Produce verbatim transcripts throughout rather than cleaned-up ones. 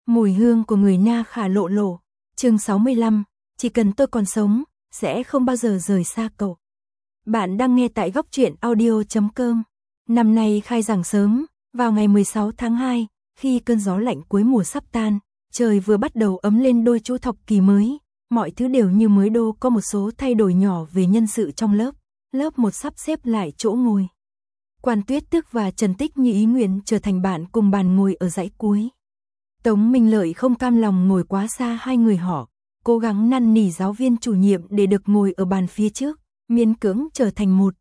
Mùi hương của người Na Khả lộ lộ. Chương sáu mươi lăm, chỉ cần tôi còn sống, sẽ không bao giờ rời xa cậu. Bạn đang nghe tại góc truyện audio chấm com. Năm nay khai giảng sớm, vào ngày mười sáu tháng hai, khi cơn gió lạnh cuối mùa sắp tan, trời vừa bắt đầu ấm lên đôi chút học kỳ mới, mọi thứ đều như mới đô, có một số thay đổi nhỏ về nhân sự trong lớp. Lớp một sắp xếp lại chỗ ngồi. Quan Tuyết Tức và Trần Tích như ý nguyện trở thành bạn cùng bàn ngồi ở dãy cuối. Tống Minh Lợi không cam lòng ngồi quá xa hai người họ, cố gắng năn nỉ giáo viên chủ nhiệm để được ngồi ở bàn phía trước, miễn cưỡng trở thành một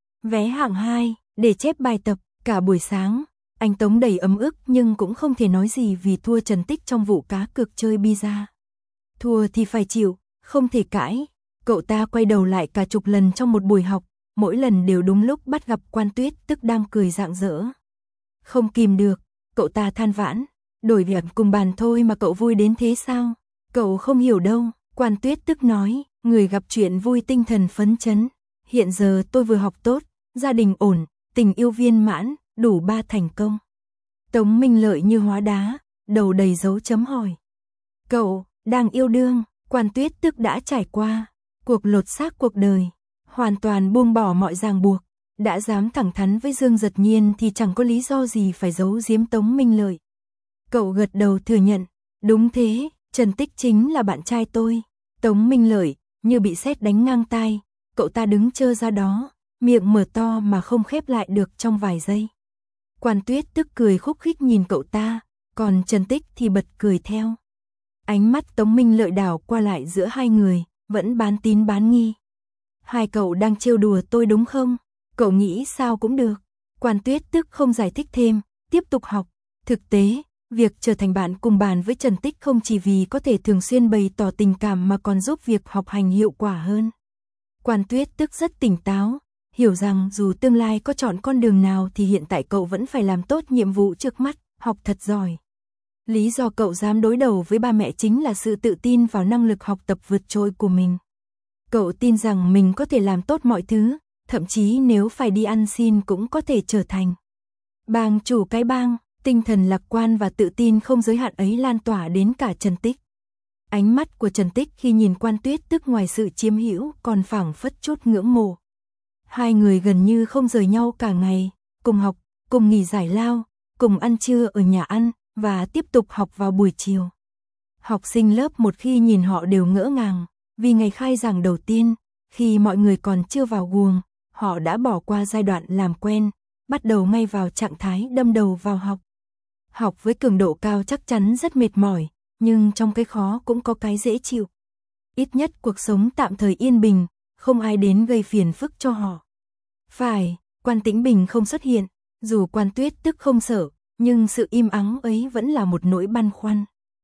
vé hạng hai để chép bài tập. Cả buổi sáng, anh Tống đầy ấm ức nhưng cũng không thể nói gì vì thua Trần Tích trong vụ cá cược chơi bida. Thua thì phải chịu, không thể cãi. Cậu ta quay đầu lại cả chục lần trong một buổi học, mỗi lần đều đúng lúc bắt gặp Quan Tuyết Tức đang cười rạng rỡ. Không kìm được, cậu ta than vãn, đổi việc cùng bàn thôi mà cậu vui đến thế sao? Cậu không hiểu đâu, Quan Tuyết Tức nói, người gặp chuyện vui tinh thần phấn chấn. Hiện giờ tôi vừa học tốt, gia đình ổn, tình yêu viên mãn, đủ ba thành công. Tống Minh Lợi như hóa đá, đầu đầy dấu chấm hỏi. Cậu, đang yêu đương, Quan Tuyết Tức đã trải qua cuộc lột xác cuộc đời, hoàn toàn buông bỏ mọi ràng buộc, đã dám thẳng thắn với Dương Giật Nhiên thì chẳng có lý do gì phải giấu giếm Tống Minh Lợi. Cậu gật đầu thừa nhận, đúng thế, Trần Tích chính là bạn trai tôi. Tống Minh Lợi như bị sét đánh ngang tai, cậu ta đứng trơ ra đó, miệng mở to mà không khép lại được trong vài giây. Quan Tuyết Tức cười khúc khích nhìn cậu ta, còn Trần Tích thì bật cười theo. Ánh mắt Tống Minh Lợi đảo qua lại giữa hai người, vẫn bán tín bán nghi. Hai cậu đang trêu đùa tôi đúng không? Cậu nghĩ sao cũng được. Quan Tuyết Tức không giải thích thêm, tiếp tục học. Thực tế, việc trở thành bạn cùng bàn với Trần Tích không chỉ vì có thể thường xuyên bày tỏ tình cảm mà còn giúp việc học hành hiệu quả hơn. Quan Tuyết Tức rất tỉnh táo, hiểu rằng dù tương lai có chọn con đường nào thì hiện tại cậu vẫn phải làm tốt nhiệm vụ trước mắt, học thật giỏi. Lý do cậu dám đối đầu với ba mẹ chính là sự tự tin vào năng lực học tập vượt trội của mình. Cậu tin rằng mình có thể làm tốt mọi thứ, thậm chí nếu phải đi ăn xin cũng có thể trở thành bang chủ cái bang. Tinh thần lạc quan và tự tin không giới hạn ấy lan tỏa đến cả Trần Tích. Ánh mắt của Trần Tích khi nhìn Quan Tuyết Tức ngoài sự chiếm hữu còn phảng phất chút ngưỡng mộ. Hai người gần như không rời nhau cả ngày, cùng học, cùng nghỉ giải lao, cùng ăn trưa ở nhà ăn và tiếp tục học vào buổi chiều. Học sinh lớp một khi nhìn họ đều ngỡ ngàng, vì ngày khai giảng đầu tiên, khi mọi người còn chưa vào guồng, họ đã bỏ qua giai đoạn làm quen, bắt đầu ngay vào trạng thái đâm đầu vào học. Học với cường độ cao chắc chắn rất mệt mỏi, nhưng trong cái khó cũng có cái dễ chịu. Ít nhất cuộc sống tạm thời yên bình, không ai đến gây phiền phức cho họ. Phải, Quan Tĩnh Bình không xuất hiện, dù Quan Tuyết Tức không sợ, nhưng sự im ắng ấy vẫn là một nỗi băn khoăn.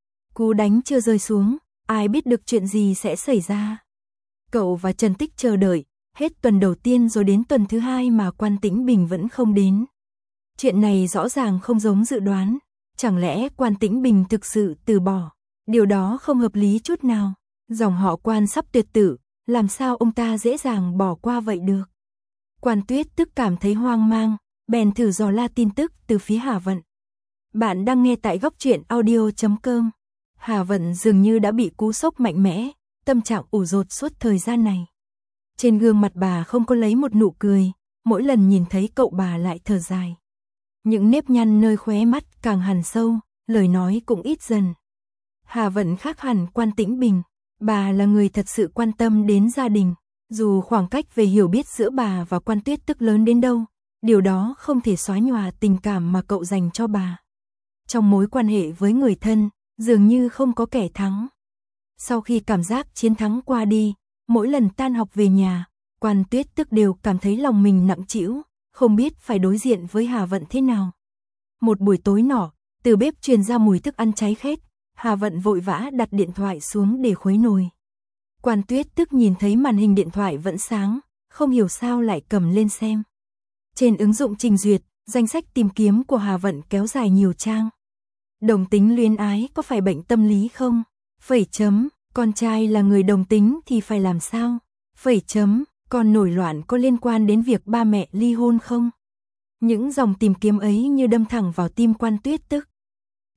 Cú đánh chưa rơi xuống, ai biết được chuyện gì sẽ xảy ra. Cậu và Trần Tích chờ đợi, hết tuần đầu tiên rồi đến tuần thứ hai mà Quan Tĩnh Bình vẫn không đến. Chuyện này rõ ràng không giống dự đoán, chẳng lẽ Quan Tĩnh Bình thực sự từ bỏ? Điều đó không hợp lý chút nào. Dòng họ Quan sắp tuyệt tử, làm sao ông ta dễ dàng bỏ qua vậy được? Quan Tuyết Tức cảm thấy hoang mang, bèn thử dò la tin tức từ phía Hà Vận. Bạn đang nghe tại góc truyện audio chấm com. Hà Vận dường như đã bị cú sốc mạnh mẽ, tâm trạng ủ rột suốt thời gian này. Trên gương mặt bà không có lấy một nụ cười, mỗi lần nhìn thấy cậu bà lại thở dài. Những nếp nhăn nơi khóe mắt càng hằn sâu, lời nói cũng ít dần. Hà Vận khác hẳn Quan Tĩnh Bình, bà là người thật sự quan tâm đến gia đình, dù khoảng cách về hiểu biết giữa bà và Quan Tuyết Tức lớn đến đâu, điều đó không thể xóa nhòa tình cảm mà cậu dành cho bà. Trong mối quan hệ với người thân, dường như không có kẻ thắng. Sau khi cảm giác chiến thắng qua đi, mỗi lần tan học về nhà, Quan Tuyết Tức đều cảm thấy lòng mình nặng trĩu, không biết phải đối diện với Hà Vận thế nào. Một buổi tối nọ, từ bếp truyền ra mùi thức ăn cháy khét, Hà Vận vội vã đặt điện thoại xuống để khuấy nồi. Quan Tuyết Tức nhìn thấy màn hình điện thoại vẫn sáng, không hiểu sao lại cầm lên xem. Trên ứng dụng trình duyệt, danh sách tìm kiếm của Hà Vận kéo dài nhiều trang. Đồng tính luyến ái có phải bệnh tâm lý không? Phẩy chấm, con trai là người đồng tính thì phải làm sao? Phẩy chấm, con nổi loạn có liên quan đến việc ba mẹ ly hôn không? Những dòng tìm kiếm ấy như đâm thẳng vào tim Quan Tuyết Tức.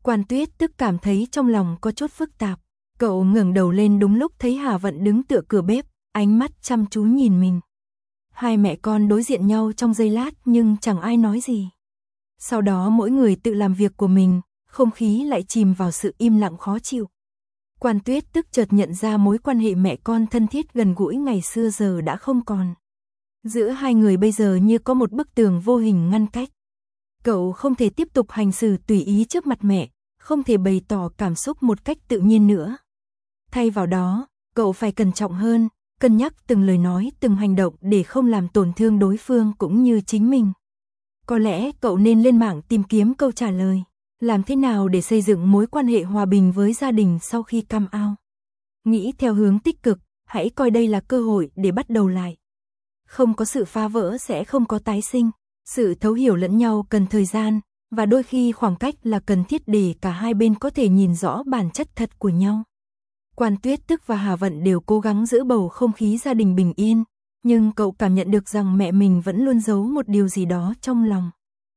Quan Tuyết Tức cảm thấy trong lòng có chút phức tạp. Cậu ngẩng đầu lên đúng lúc thấy Hà Vận đứng tựa cửa bếp, ánh mắt chăm chú nhìn mình. Hai mẹ con đối diện nhau trong giây lát nhưng chẳng ai nói gì. Sau đó mỗi người tự làm việc của mình, không khí lại chìm vào sự im lặng khó chịu. Quan Tuyết Tức chợt nhận ra mối quan hệ mẹ con thân thiết gần gũi ngày xưa giờ đã không còn. Giữa hai người bây giờ như có một bức tường vô hình ngăn cách. Cậu không thể tiếp tục hành xử tùy ý trước mặt mẹ, không thể bày tỏ cảm xúc một cách tự nhiên nữa. Thay vào đó, cậu phải cẩn trọng hơn, cân nhắc từng lời nói, từng hành động để không làm tổn thương đối phương cũng như chính mình. Có lẽ cậu nên lên mạng tìm kiếm câu trả lời. Làm thế nào để xây dựng mối quan hệ hòa bình với gia đình sau khi come out? Nghĩ theo hướng tích cực, hãy coi đây là cơ hội để bắt đầu lại. Không có sự phá vỡ sẽ không có tái sinh. Sự thấu hiểu lẫn nhau cần thời gian, và đôi khi khoảng cách là cần thiết để cả hai bên có thể nhìn rõ bản chất thật của nhau. Quan Tuyết Tức và Hà Vận đều cố gắng giữ bầu không khí gia đình bình yên, nhưng cậu cảm nhận được rằng mẹ mình vẫn luôn giấu một điều gì đó trong lòng.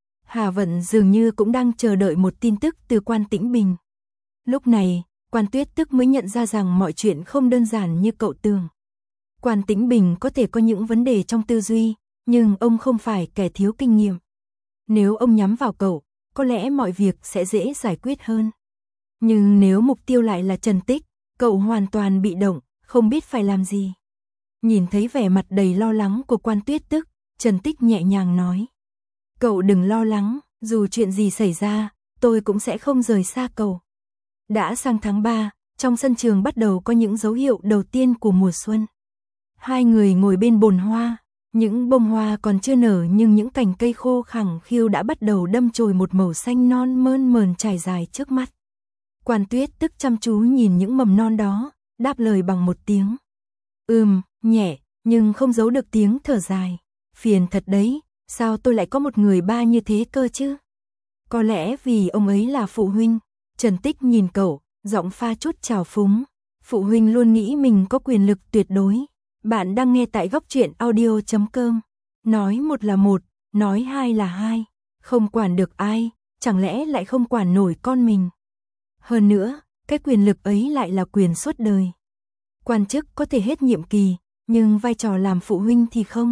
Hà Vận dường như cũng đang chờ đợi một tin tức từ Quan Tĩnh Bình. Lúc này, Quan Tuyết Tức mới nhận ra rằng mọi chuyện không đơn giản như cậu tưởng. Quan Tĩnh Bình có thể có những vấn đề trong tư duy, nhưng ông không phải kẻ thiếu kinh nghiệm. Nếu ông nhắm vào cậu, có lẽ mọi việc sẽ dễ giải quyết hơn. Nhưng nếu mục tiêu lại là Trần Tích, cậu hoàn toàn bị động, không biết phải làm gì. Nhìn thấy vẻ mặt đầy lo lắng của Quan Tuyết Tức, Trần Tích nhẹ nhàng nói. Cậu đừng lo lắng, dù chuyện gì xảy ra, tôi cũng sẽ không rời xa cậu. Đã sang tháng ba, trong sân trường bắt đầu có những dấu hiệu đầu tiên của mùa xuân. Hai người ngồi bên bồn hoa, những bông hoa còn chưa nở nhưng những cành cây khô khẳng khiu đã bắt đầu đâm chồi một màu xanh non mơn mờn trải dài trước mắt. Quan Tuyết Tức chăm chú nhìn những mầm non đó, đáp lời bằng một tiếng. Ừm, nhẹ, nhưng không giấu được tiếng thở dài. Phiền thật đấy, sao tôi lại có một người ba như thế cơ chứ? Có lẽ vì ông ấy là phụ huynh. Trần Tích nhìn cậu, giọng pha chút trào phúng. Phụ huynh luôn nghĩ mình có quyền lực tuyệt đối. Bạn đang nghe tại góc truyện audio chấm com. Nói một là một, nói hai là hai. Không quản được ai, chẳng lẽ lại không quản nổi con mình. Hơn nữa, cái quyền lực ấy lại là quyền suốt đời. Quan chức có thể hết nhiệm kỳ, nhưng vai trò làm phụ huynh thì không.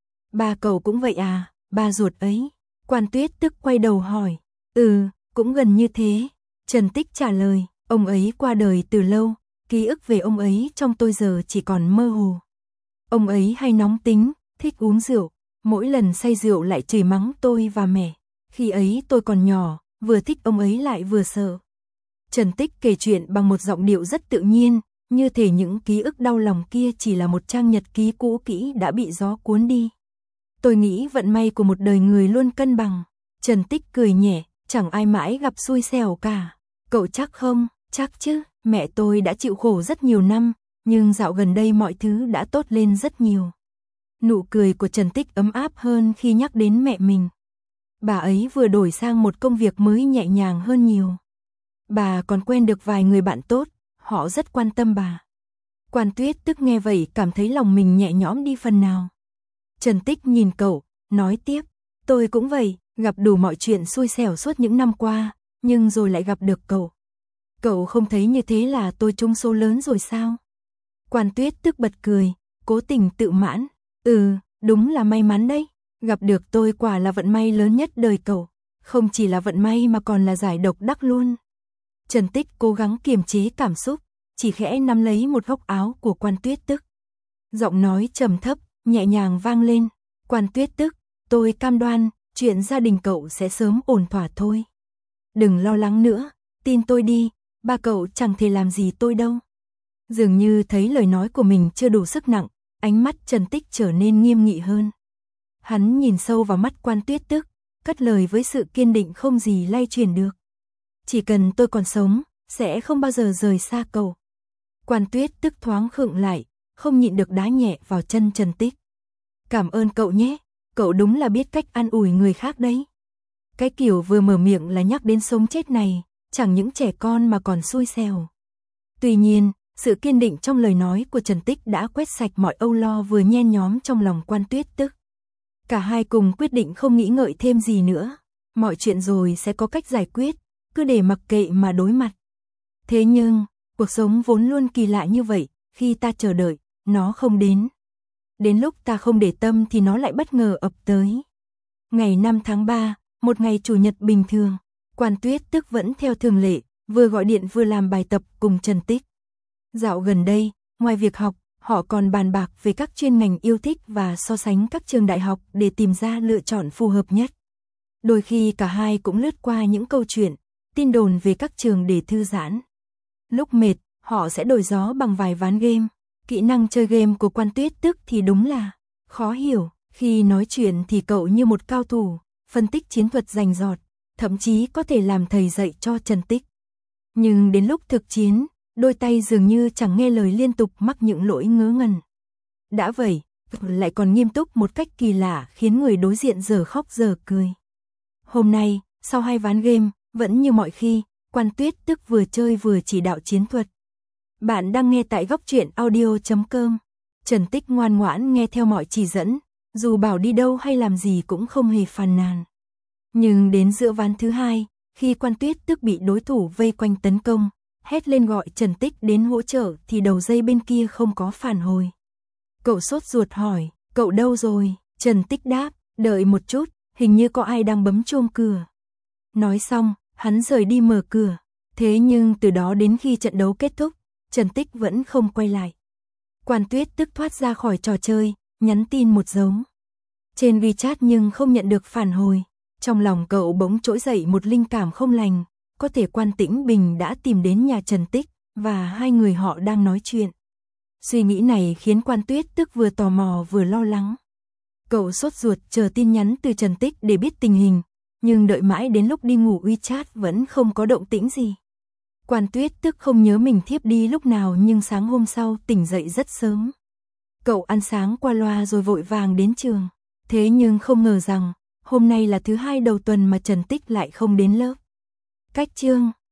Ba cậu cũng vậy à, ba ruột ấy. Quan Tuyết Tức quay đầu hỏi. Ừ, cũng gần như thế. Trần Tích trả lời, ông ấy qua đời từ lâu, ký ức về ông ấy trong tôi giờ chỉ còn mơ hồ. Ông ấy hay nóng tính, thích uống rượu, mỗi lần say rượu lại chửi mắng tôi và mẹ. Khi ấy tôi còn nhỏ, vừa thích ông ấy lại vừa sợ. Trần Tích kể chuyện bằng một giọng điệu rất tự nhiên, như thể những ký ức đau lòng kia chỉ là một trang nhật ký cũ kỹ đã bị gió cuốn đi. Tôi nghĩ vận may của một đời người luôn cân bằng. Trần Tích cười nhẹ, chẳng ai mãi gặp xui xẻo cả. Cậu chắc không? Chắc chứ, mẹ tôi đã chịu khổ rất nhiều năm, nhưng dạo gần đây mọi thứ đã tốt lên rất nhiều. Nụ cười của Trần Tích ấm áp hơn khi nhắc đến mẹ mình. Bà ấy vừa đổi sang một công việc mới nhẹ nhàng hơn nhiều. Bà còn quen được vài người bạn tốt, họ rất quan tâm bà. Quan Tuyết Tức nghe vậy cảm thấy lòng mình nhẹ nhõm đi phần nào. Trần Tích nhìn cậu, nói tiếp, tôi cũng vậy, gặp đủ mọi chuyện xui xẻo suốt những năm qua, nhưng rồi lại gặp được cậu. Cậu không thấy như thế là tôi trúng số lớn rồi sao? Quan Tuyết Tức bật cười, cố tình tự mãn. Ừ, đúng là may mắn đấy. Gặp được tôi quả là vận may lớn nhất đời cậu. Không chỉ là vận may mà còn là giải độc đắc luôn. Trần Tích cố gắng kiềm chế cảm xúc, chỉ khẽ nắm lấy một góc áo của Quan Tuyết Tức. Giọng nói trầm thấp, nhẹ nhàng vang lên. Quan Tuyết Tức, tôi cam đoan, chuyện gia đình cậu sẽ sớm ổn thỏa thôi. Đừng lo lắng nữa, tin tôi đi, ba cậu chẳng thể làm gì tôi đâu. Dường như thấy lời nói của mình chưa đủ sức nặng, ánh mắt Trần Tích trở nên nghiêm nghị hơn. Hắn nhìn sâu vào mắt Quan Tuyết Tức, cất lời với sự kiên định không gì lay chuyển được. Chỉ cần tôi còn sống, sẽ không bao giờ rời xa cậu. Quan Tuyết Tức thoáng khựng lại, không nhịn được đá nhẹ vào chân Trần Tích. Cảm ơn cậu nhé, cậu đúng là biết cách an ủi người khác đấy. Cái kiểu vừa mở miệng là nhắc đến sống chết này, chẳng những trẻ con mà còn xui xẻo. Tuy nhiên, sự kiên định trong lời nói của Trần Tích đã quét sạch mọi âu lo vừa nhen nhóm trong lòng Quan Tuyết Tức. Cả hai cùng quyết định không nghĩ ngợi thêm gì nữa. Mọi chuyện rồi sẽ có cách giải quyết, cứ để mặc kệ mà đối mặt. Thế nhưng, cuộc sống vốn luôn kỳ lạ như vậy, khi ta chờ đợi, nó không đến. Đến lúc ta không để tâm thì nó lại bất ngờ ập tới. Ngày năm tháng ba, một ngày chủ nhật bình thường, Quan Tuyết Tức vẫn theo thường lệ, vừa gọi điện vừa làm bài tập cùng Trần Tích. Dạo gần đây, ngoài việc học, họ còn bàn bạc về các chuyên ngành yêu thích và so sánh các trường đại học để tìm ra lựa chọn phù hợp nhất. Đôi khi cả hai cũng lướt qua những câu chuyện, tin đồn về các trường để thư giãn. Lúc mệt, họ sẽ đổi gió bằng vài ván game. Kỹ năng chơi game của Quan Tuyết Tức thì đúng là khó hiểu. Khi nói chuyện thì cậu như một cao thủ, phân tích chiến thuật rành rọt, thậm chí có thể làm thầy dạy cho Trần Tích. Nhưng đến lúc thực chiến, đôi tay dường như chẳng nghe lời, liên tục mắc những lỗi ngớ ngẩn. Đã vậy, lại còn nghiêm túc một cách kỳ lạ khiến người đối diện giờ khóc giờ cười. Hôm nay, sau hai ván game, vẫn như mọi khi, Quan Tuyết Tức vừa chơi vừa chỉ đạo chiến thuật. Bạn đang nghe tại góc truyện audio chấm com. Trần Tích ngoan ngoãn nghe theo mọi chỉ dẫn, dù bảo đi đâu hay làm gì cũng không hề phàn nàn. Nhưng đến giữa ván thứ hai, khi Quan Tuyết Tức bị đối thủ vây quanh tấn công, hét lên gọi Trần Tích đến hỗ trợ thì đầu dây bên kia không có phản hồi. Cậu sốt ruột hỏi, cậu đâu rồi? Trần Tích đáp, đợi một chút, hình như có ai đang bấm chuông cửa. Nói xong, hắn rời đi mở cửa. Thế nhưng từ đó đến khi trận đấu kết thúc, Trần Tích vẫn không quay lại. Quan Tuyết Tức thoát ra khỏi trò chơi, nhắn tin một dấu trên WeChat nhưng không nhận được phản hồi. Trong lòng cậu bỗng trỗi dậy một linh cảm không lành, có thể Quan Tĩnh Bình đã tìm đến nhà Trần Tích và hai người họ đang nói chuyện. Suy nghĩ này khiến Quan Tuyết Tức vừa tò mò vừa lo lắng. Cậu sốt ruột chờ tin nhắn từ Trần Tích để biết tình hình, nhưng đợi mãi đến lúc đi ngủ WeChat vẫn không có động tĩnh gì. Quan Tuyết Tức không nhớ mình thiếp đi lúc nào, nhưng sáng hôm sau tỉnh dậy rất sớm. Cậu ăn sáng qua loa rồi vội vàng đến trường. Thế nhưng không ngờ rằng, hôm nay là thứ hai đầu tuần mà Trần Tích lại không đến lớp. Cách chương